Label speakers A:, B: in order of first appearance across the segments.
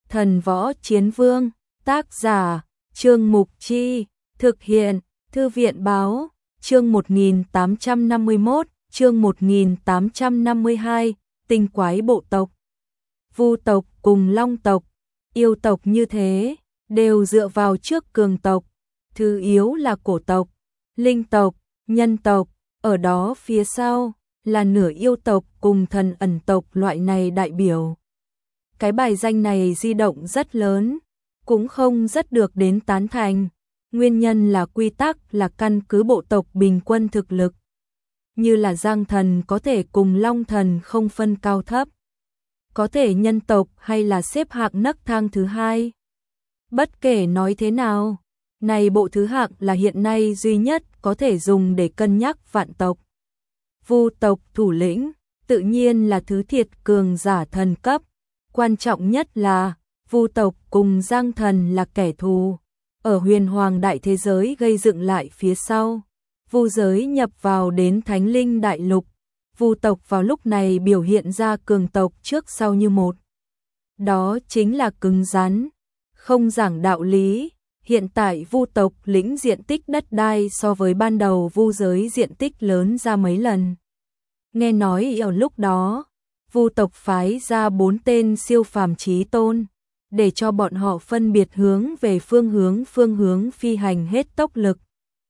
A: Thần Võ Chiến Vương, tác giả, Trương Mục Chi, thực hiện, Thư viện Báo, chương 1851, chương 1852, tinh quái bộ tộc. Vu tộc cùng Long tộc, yêu tộc như thế, đều dựa vào trước cường tộc, thứ yếu là cổ tộc, linh tộc, nhân tộc, ở đó phía sau là nửa yêu tộc cùng thần ẩn tộc loại này đại biểu. Cái bài danh này di động rất lớn, cũng không rất được đến tán thành. Nguyên nhân là quy tắc là căn cứ bộ tộc bình quân thực lực. Như là Giang thần có thể cùng Long thần không phân cao thấp. Có thể nhân tộc hay là xếp hạng nấc thang thứ hai. Bất kể nói thế nào, này bộ thứ hạng là hiện nay duy nhất có thể dùng để cân nhắc vạn tộc. Vu tộc thủ lĩnh, tự nhiên là thứ thiệt cường giả thần cấp. Quan trọng nhất là, Vu tộc cùng Giang thần là kẻ thù. Ở huyền hoàng đại thế giới gây dựng lại phía sau, Vu giới nhập vào đến Thánh Linh đại lục. Vu tộc vào lúc này biểu hiện ra cường tộc trước sau như một. Đó chính là cứng rắn, không giảng đạo lý. Hiện tại Vu tộc lĩnh diện tích đất đai so với ban đầu Vu giới diện tích lớn ra mấy lần. Nghe nói ở lúc đó, Vu tộc phái ra 4 tên siêu phàm chí tôn, để cho bọn họ phân biệt hướng về phương hướng phi hành hết tốc lực.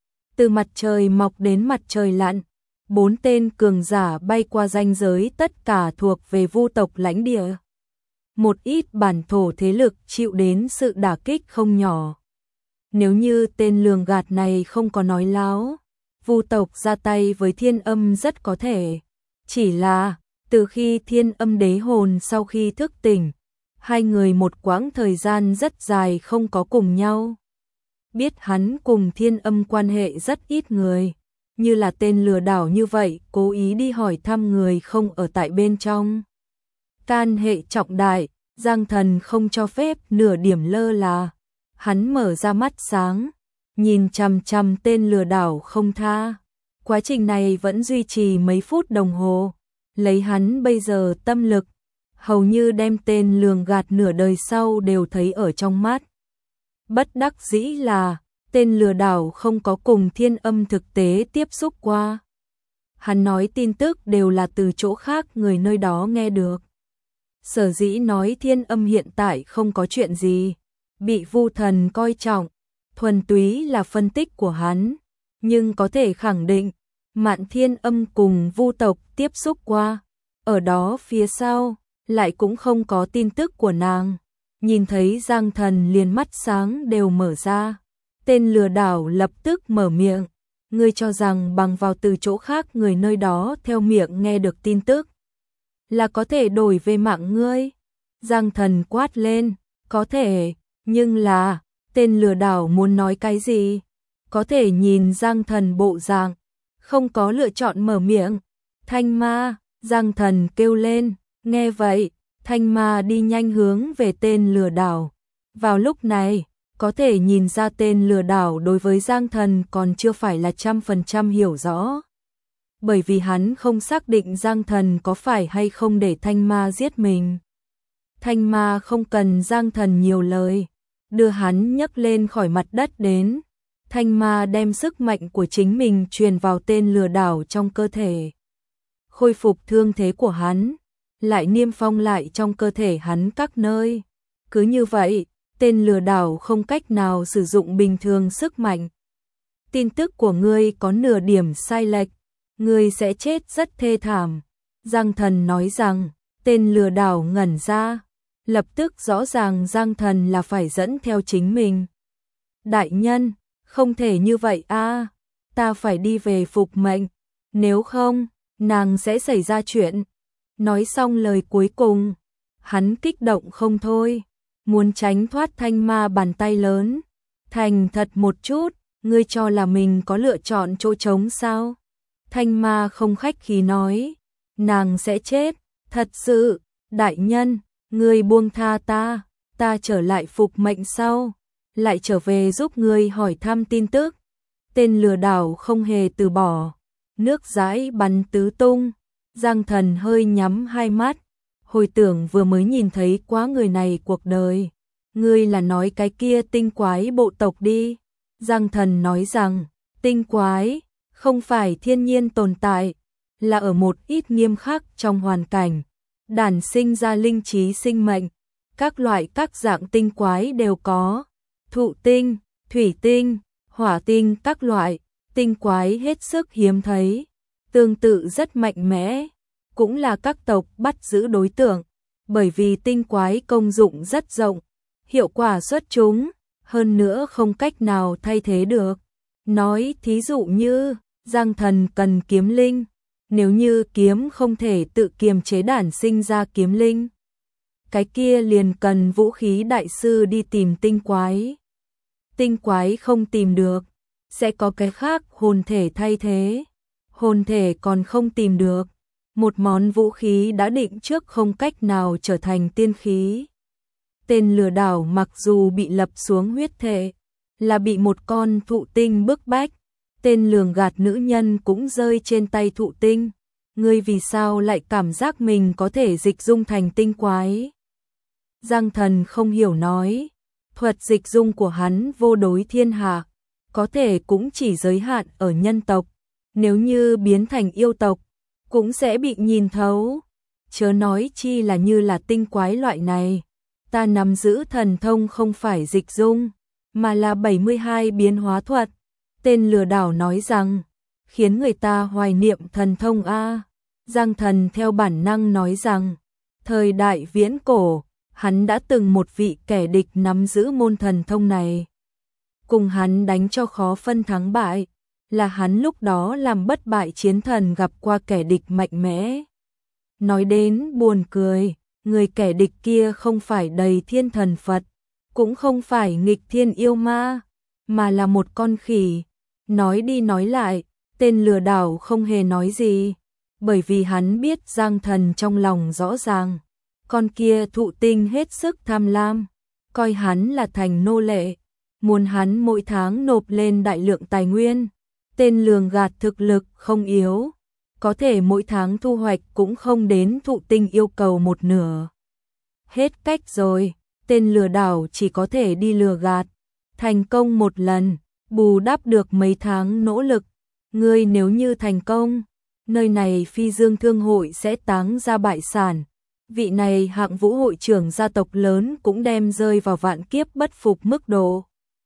A: Từ mặt trời mọc đến mặt trời lặn, 4 tên cường giả bay qua ranh giới tất cả thuộc về Vu tộc lãnh địa. Một ít bản thổ thế lực chịu đến sự đả kích không nhỏ. Nếu như tên lường gạt này không có nói láo, Vu tộc ra tay với Thiên Âm rất có thể. Chỉ là, từ khi Thiên Âm đế hồn sau khi thức tỉnh, hai người một quãng thời gian rất dài không có cùng nhau. Biết hắn cùng Thiên Âm quan hệ rất ít người, như là tên lừa đảo như vậy, cố ý đi hỏi thăm người không ở tại bên trong. Can hệ trọng đại, Giang thần không cho phép nửa điểm lơ là. Hắn mở ra mắt sáng, nhìn chằm chằm tên lừa đảo không tha. Quá trình này vẫn duy trì mấy phút đồng hồ. Lấy hắn bây giờ tâm lực, hầu như đem tên lường gạt nửa đời sau đều thấy ở trong mắt. Bất đắc dĩ là, tên lừa đảo không có cùng Thiên Âm thực tế tiếp xúc qua. Hắn nói tin tức đều là từ chỗ khác người nơi đó nghe được. Sở dĩ nói Thiên Âm hiện tại không có chuyện gì, bị Vu thần coi trọng, thuần túy là phân tích của hắn, nhưng có thể khẳng định, Mạn Thiên Âm cùng Vu tộc tiếp xúc qua, ở đó phía sau, lại cũng không có tin tức của nàng. Nhìn thấy Giang thần liền mắt sáng đều mở ra, tên lừa đảo lập tức mở miệng, ngươi cho rằng bằng vào từ chỗ khác người nơi đó theo miệng nghe được tin tức, là có thể đổi về mạng ngươi. Giang thần quát lên, có thể, nhưng là, tên lừa đảo muốn nói cái gì? Có thể nhìn Giang thần bộ dạng, không có lựa chọn mở miệng. Thanh ma, Giang thần kêu lên, nghe vậy, thanh ma đi nhanh hướng về tên lừa đảo. Vào lúc này, có thể nhìn ra tên lừa đảo đối với Giang thần còn chưa phải là 100% hiểu rõ. Bởi vì hắn không xác định Giang thần có phải hay không để thanh ma giết mình. Thanh ma không cần Giang thần nhiều lời, đưa hắn nhấc lên khỏi mặt đất đến. Thanh ma đem sức mạnh của chính mình truyền vào tên lừa đảo trong cơ thể. Khôi phục thương thế của hắn, lại niêm phong lại trong cơ thể hắn các nơi. Cứ như vậy, tên lừa đảo không cách nào sử dụng bình thường sức mạnh. Tin tức của ngươi có nửa điểm sai lệch, ngươi sẽ chết rất thê thảm. Giang thần nói rằng, tên lừa đảo ngẩn ra, lập tức rõ ràng Giang thần là phải dẫn theo chính mình. Đại nhân, không thể như vậy a, ta phải đi về phục mệnh, nếu không, nàng sẽ xảy ra chuyện. Nói xong lời cuối cùng, hắn kích động không thôi, muốn tránh thoát thanh ma bàn tay lớn. Thành thật một chút, ngươi cho là mình có lựa chọn chỗ trống sao? Thanh ma không khách khí nói, nàng sẽ chết, thật sự, đại nhân, ngươi buông tha ta trở lại phục mệnh sau, lại trở về giúp ngươi hỏi thăm tin tức. Tên lừa đảo không hề từ bỏ, nước dãi bắn tứ tung. Giang thần hơi nhắm hai mắt, hồi tưởng vừa mới nhìn thấy quá người này cuộc đời. Ngươi là nói cái kia tinh quái bộ tộc đi. Giang Thần nói rằng, tinh quái không phải thiên nhiên tồn tại, là ở một ít nghiêm khắc trong hoàn cảnh, đản sinh ra linh trí sinh mệnh, các loại các dạng tinh quái đều có, thụ tinh, thủy tinh, hỏa tinh các loại, tinh quái hết sức hiếm thấy, tương tự rất mạnh mẽ, cũng là các tộc bắt giữ đối tượng, bởi vì tinh quái công dụng rất rộng, hiệu quả xuất chúng, hơn nữa không cách nào thay thế được. Nói thí dụ như, Giang Thần cần kiếm linh, nếu như kiếm không thể tự kiềm chế đản sinh ra kiếm linh, cái kia liền cần vũ khí đại sư đi tìm tinh quái. Tinh quái không tìm được, sẽ có cái khác hồn thể thay thế. Hồn thể còn không tìm được, một món vũ khí đã định trước không cách nào trở thành tiên khí. Tên lừa đảo mặc dù bị lập xuống huyết thể, là bị một con thụ tinh bức bách, tên lường gạt nữ nhân cũng rơi trên tay thụ tinh. Ngươi vì sao lại cảm giác mình có thể dịch dung thành tinh quái? Giang Thần không hiểu nói, thuật dịch dung của hắn vô đối thiên hạ, có thể cũng chỉ giới hạn ở nhân tộc, nếu như biến thành yêu tộc, cũng sẽ bị nhìn thấu. Chớ nói chi là như là tinh quái loại này, ta nắm giữ thần thông không phải dịch dung, mà là 72 biến hóa thuật. Tên lừa đảo nói rằng, khiến người ta hoài niệm thần thông a. Giang Thần theo bản năng nói rằng, thời đại viễn cổ, hắn đã từng một vị kẻ địch nắm giữ môn thần thông này. Cùng hắn đánh cho khó phân thắng bại, là hắn lúc đó làm bất bại chiến thần gặp qua kẻ địch mạnh mẽ. Nói đến buồn cười, người kẻ địch kia không phải đầy thiên thần Phật, cũng không phải nghịch thiên yêu ma, mà là một con khỉ. Nói đi nói lại, tên lừa đảo không hề nói gì, bởi vì hắn biết Giang Thần trong lòng rõ ràng. Con kia thụ tinh hết sức tham lam, coi hắn là thành nô lệ, muốn hắn mỗi tháng nộp lên đại lượng tài nguyên. Tên lường gạt thực lực không yếu, có thể mỗi tháng thu hoạch cũng không đến thụ tinh yêu cầu một nửa. Hết cách rồi, tên lừa đảo chỉ có thể đi lừa gạt, thành công một lần, bù đắp được mấy tháng nỗ lực. Ngươi nếu như thành công, nơi này Phi Dương Thương hội sẽ táng ra bại sản. Vị này hạng vũ hội trưởng gia tộc lớn cũng đem rơi vào vạn kiếp bất phục mức độ.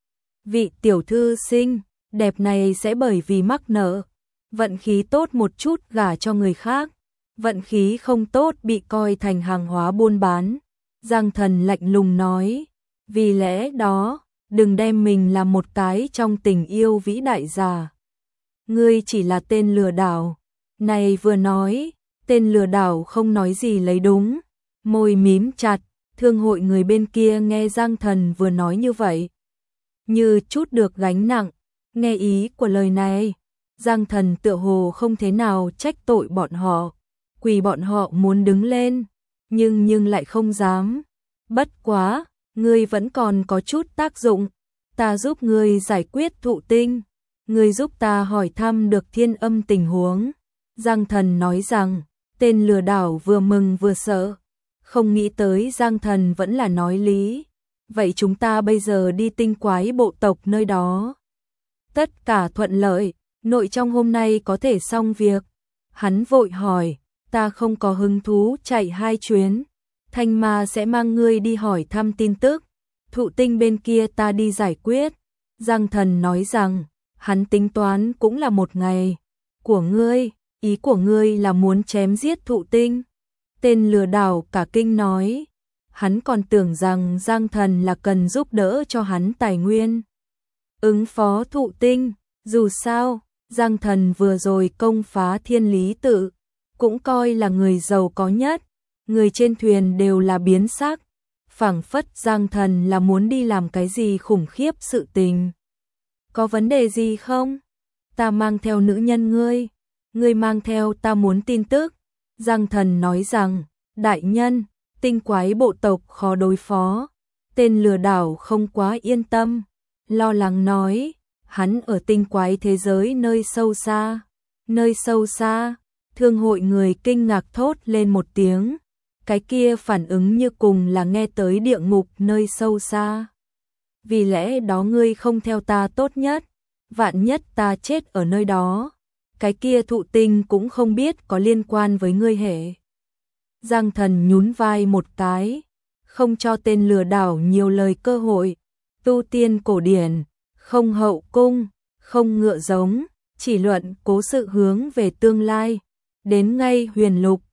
A: Vị tiểu thư xinh đẹp này sẽ bởi vì mắc nợ, vận khí tốt một chút gả cho người khác, vận khí không tốt bị coi thành hàng hóa buôn bán. Giang Thần lạnh lùng nói, vì lẽ đó, đừng đem mình làm một cái trong tình yêu vĩ đại giả. Ngươi chỉ là tên lừa đảo. Này vừa nói, tên lừa đảo không nói gì lấy đúng, môi mím chặt. Thương hội người bên kia nghe Giang Thần vừa nói như vậy, như chút được gánh nặng. Nghe ý của lời này, Giang Thần tựa hồ không thế nào trách tội bọn họ, quỳ bọn họ muốn đứng lên, nhưng lại không dám. Bất quá, ngươi vẫn còn có chút tác dụng, ta giúp ngươi giải quyết thụ tinh, ngươi giúp ta hỏi thăm được Thiên Âm tình huống. Giang Thần nói rằng, tên lừa đảo vừa mừng vừa sợ, không nghĩ tới Giang Thần vẫn là nói lý. Vậy chúng ta bây giờ đi tinh quái bộ tộc nơi đó. Tất cả thuận lợi, nội trong hôm nay có thể xong việc. Hắn vội hỏi, ta không có hứng thú chạy 2 chuyến. Thanh Ma sẽ mang ngươi đi hỏi thăm tin tức. Thụ tinh bên kia ta đi giải quyết. Giang Thần nói rằng, hắn tính toán cũng là một ngày. Của ngươi, ý của ngươi là muốn chém giết thụ tinh. Tên lừa đảo cả kinh nói. Hắn còn tưởng rằng Giang Thần là cần giúp đỡ cho hắn tài nguyên ứng phó thụ tinh. Dù sao, Giang Thần vừa rồi công phá Thiên Lý Tự, cũng coi là người giàu có nhất. Người trên thuyền đều là biến sắc, phảng phất Giang Thần là muốn đi làm cái gì khủng khiếp sự tình. Có vấn đề gì không? Ta mang theo nữ nhân ngươi mang theo ta muốn tin tức. Giang Thần nói rằng, đại nhân, tinh quái bộ tộc khó đối phó. Tên lừa đảo không quá yên tâm, lo lắng nói, hắn ở tinh quái thế giới nơi sâu xa. Nơi sâu xa, thương hội người kinh ngạc thốt lên một tiếng. cái kia phản ứng như cùng là nghe tới địa ngục nơi sâu xa. Vì lẽ đó ngươi không theo ta tốt nhất, vạn nhất ta chết ở nơi đó, cái kia thụ tinh cũng không biết có liên quan với ngươi hệ. Giang Thần nhún vai một cái, không cho tên lừa đảo nhiều lời cơ hội. Tu tiên cổ điển, không hậu cung, không ngựa giống, chỉ luận cố sự hướng về tương lai. Đến ngay huyền lục,